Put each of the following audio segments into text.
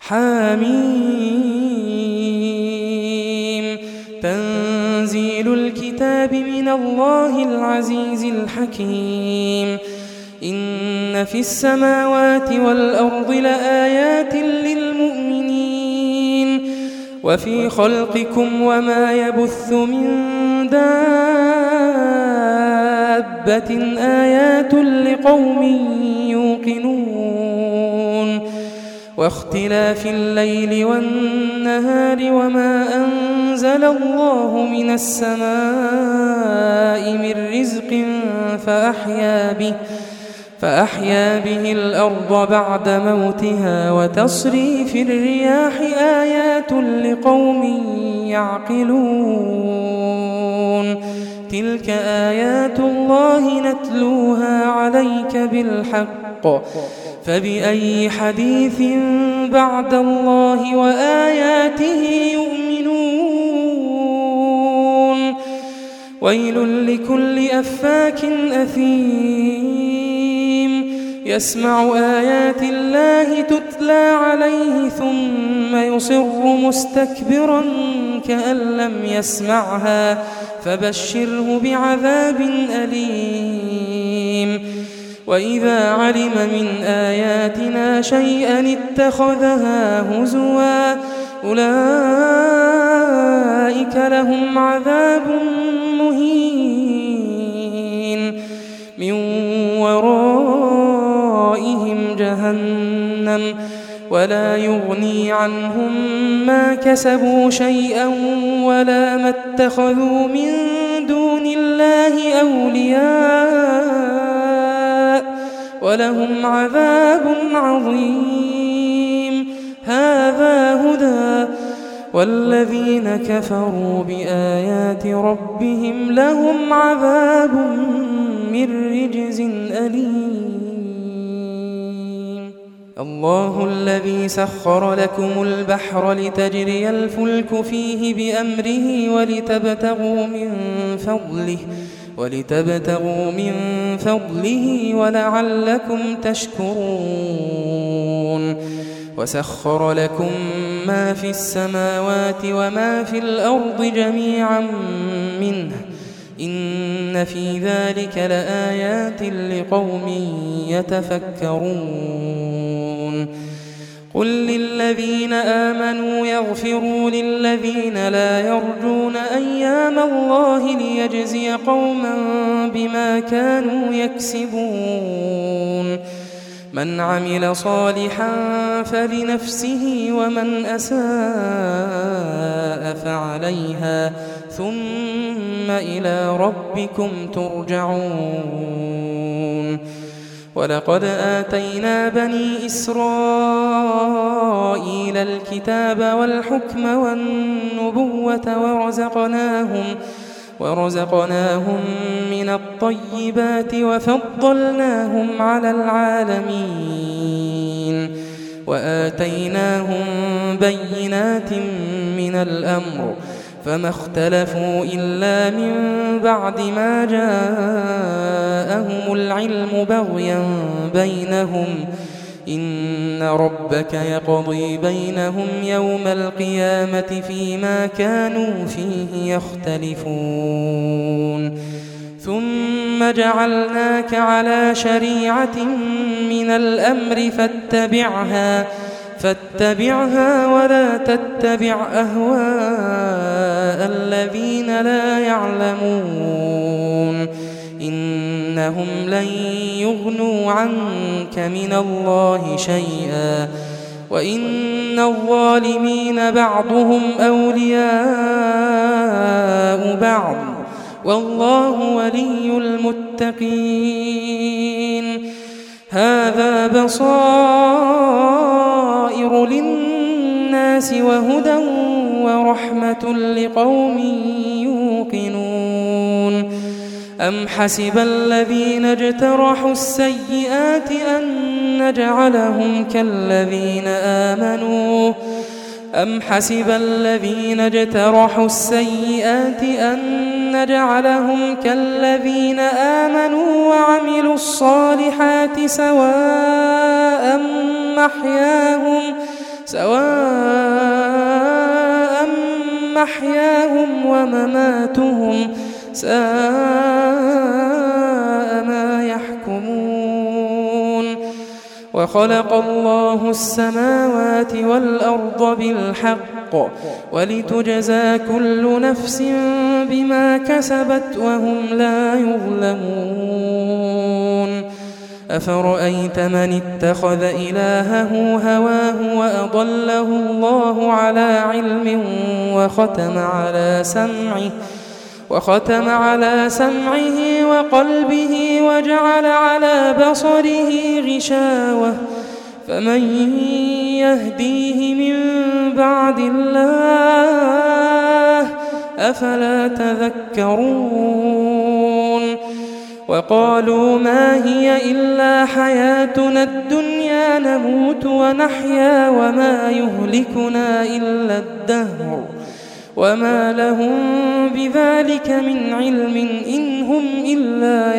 حميم تنزيل الكتاب من الله العزيز الحكيم إن في السماوات والأرض لآيات للمؤمنين وفي خلقكم وما يبث من دابة آيات لقوم يوقنون واختلاف الليل والنهار وما أنزل الله من السماء من رزق فأحيا به الأرض بعد موتها وتصريف الرياح آيات لقوم يعقلون تلك آيات الله نتلوها عليك بالحق فبأي حديث بعد الله وآياته يؤمنون ويل لكل أفاك أثيم يسمع آيات الله تتلى عليه ثم يصر مستكبرا كأن لم يسمعها فبشره بعذاب أليم وإذا علم من آياتنا شيئا اتخذها هزوا أولئك لهم عذاب مهين من ورائهم جهنم ولا يغني عنهم ما كسبوا شيئا ولا ما اتخذوا من دون الله أولياء ولهم عذاب عظيم هذا هدى والذين كفروا بآيات ربهم لهم عذاب من رجز أليم الله الذي سخر لكم البحر لتجري الفلك فيه بأمره ولتبتغوا من فضله ولعلكم تشكرون وسخر لكم ما في السماوات وما في الأرض جميعا منه إن في ذلك لآيات لقوم يتفكرون قل للذين آمنوا يغفروا للذين لا يرجون أيام الله ليجزي قوما بما كانوا يكسبون من عمل صالحا فلنفسه ومن أساء فعليها ثم إلى ربكم ترجعون ولقد آتينا بني إسرائيل الكتاب والحكم والنبوة ورزقناهم من الطيبات وفضلناهم على العالمين وآتيناهم بينات من الأمر فما اختلفوا إلا من بعد ما جاءهم العلم بغيا بينهم إن ربك يقضي بينهم يوم القيامة فيما كانوا فيه يختلفون ثم جعلناك على شريعة من الأمر فاتبعها ولا تتبع أهواء الذين لا يعلمون إنهم لن يغنوا عنك من الله شيئا وإن الظالمين بعضهم أولياء بعض والله ولي المتقين هذا بصائر للناس وهدى ورحمة لقوم يوقنون أم حسب الذين اجترحوا السيئات أن نجعلهم كالذين آمنوا وعملوا الصالحات سواء سواء محياهم ومماتهم ساء ما يحكمون وخلق الله السماوات والأرض بالحق ولتجزى كل نفس بما كسبت وهم لا يظلمون أفرأيت من اتخذ إلهه هواه وأضله الله على علم وختم على سمعه وقلبه وجعل على بصره غشاوة فمن يهديه من بعد الله أفلا تذكرون وقالوا ما هي إلا حياتنا الدنيا نموت ونحيا وما يهلكنا إلا الدهر وما لهم بذلك من علم إن هم إلا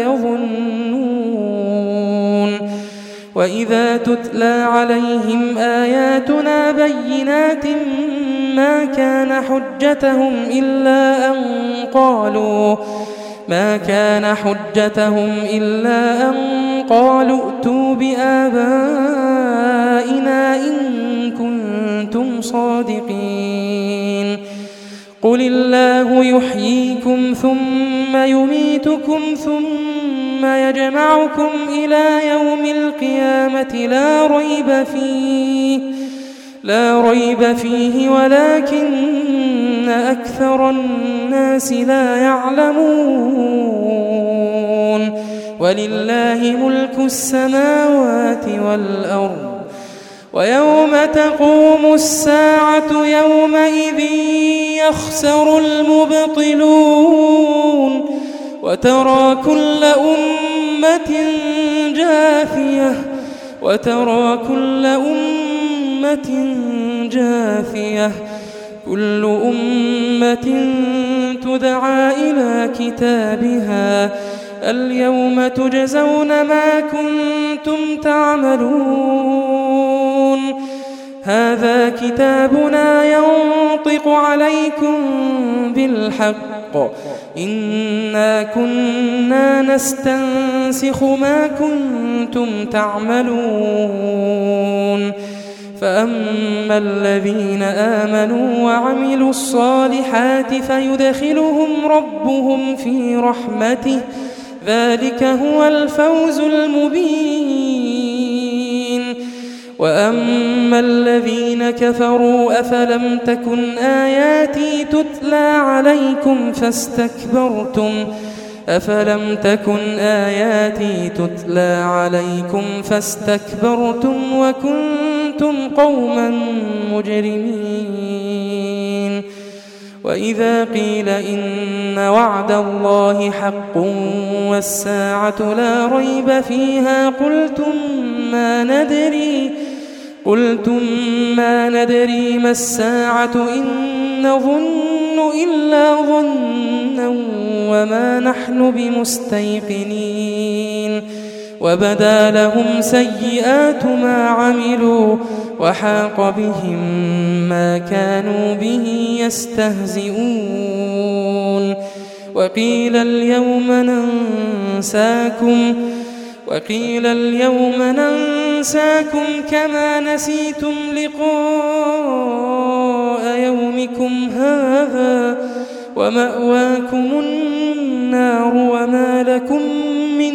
يظنون وإذا تتلى عليهم آياتنا بينات ما كان حجتهم إلا أن قالوا ائتوا بآبائنا إن كنتم صادقين قل الله يحييكم ثم يميتكم ثم يجمعكم إلى يوم القيامة لا ريب فيه ولكن أكثر الناس لا يعلمون ولله ملك السماوات والأرض ويوم تقوم الساعة يومئذ يخسر المبطلون وترى كل أمة جاثية كل أمة تدعى إلى كتابها اليوم تجزون ما كنتم تعملون هذا كتابنا ينطق عليكم بالحق إنا كنا نستنسخ ما كنتم تعملون فأما الذين آمنوا وعملوا الصالحات فيدخلهم ربهم في رحمته ذلك هو الفوز المبين وأما الذين كفروا أفلم تكن آياتي تتلى عليكم فاستكبرتم وكنتم قوما مجرمين وإذا قيل إن وعد الله حق والساعة لا ريب فيها قلتم ما ندري ما الساعة إن نظن إلا ظنا وما نحن بمستيقنين وبدا لهم سيئات ما عملوا وحاق بهم ما كانوا به يستهزئون وقيل اليوم ننساكم كما نسيتم لقاء يومكم هذا ومأواكم النار وما لكم من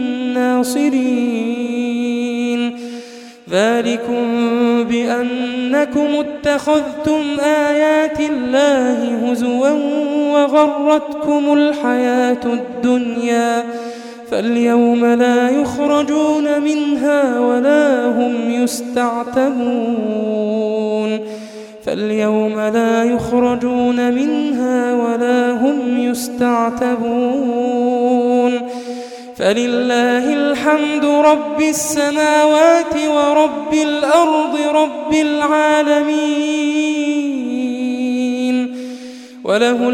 ناصرين ذلكم بأنكم اتخذتم آيات الله هزوا وغرتكم الحياة الدنيا فاليوم لا يخرجون منها ولا هم يستعتبون فلله الحمد رب السماوات ورب الأرض رب العالمين وله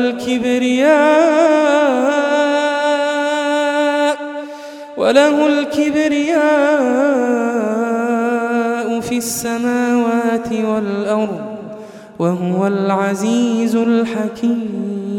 الكبرياء في السماوات والأرض وهو العزيز الحكيم.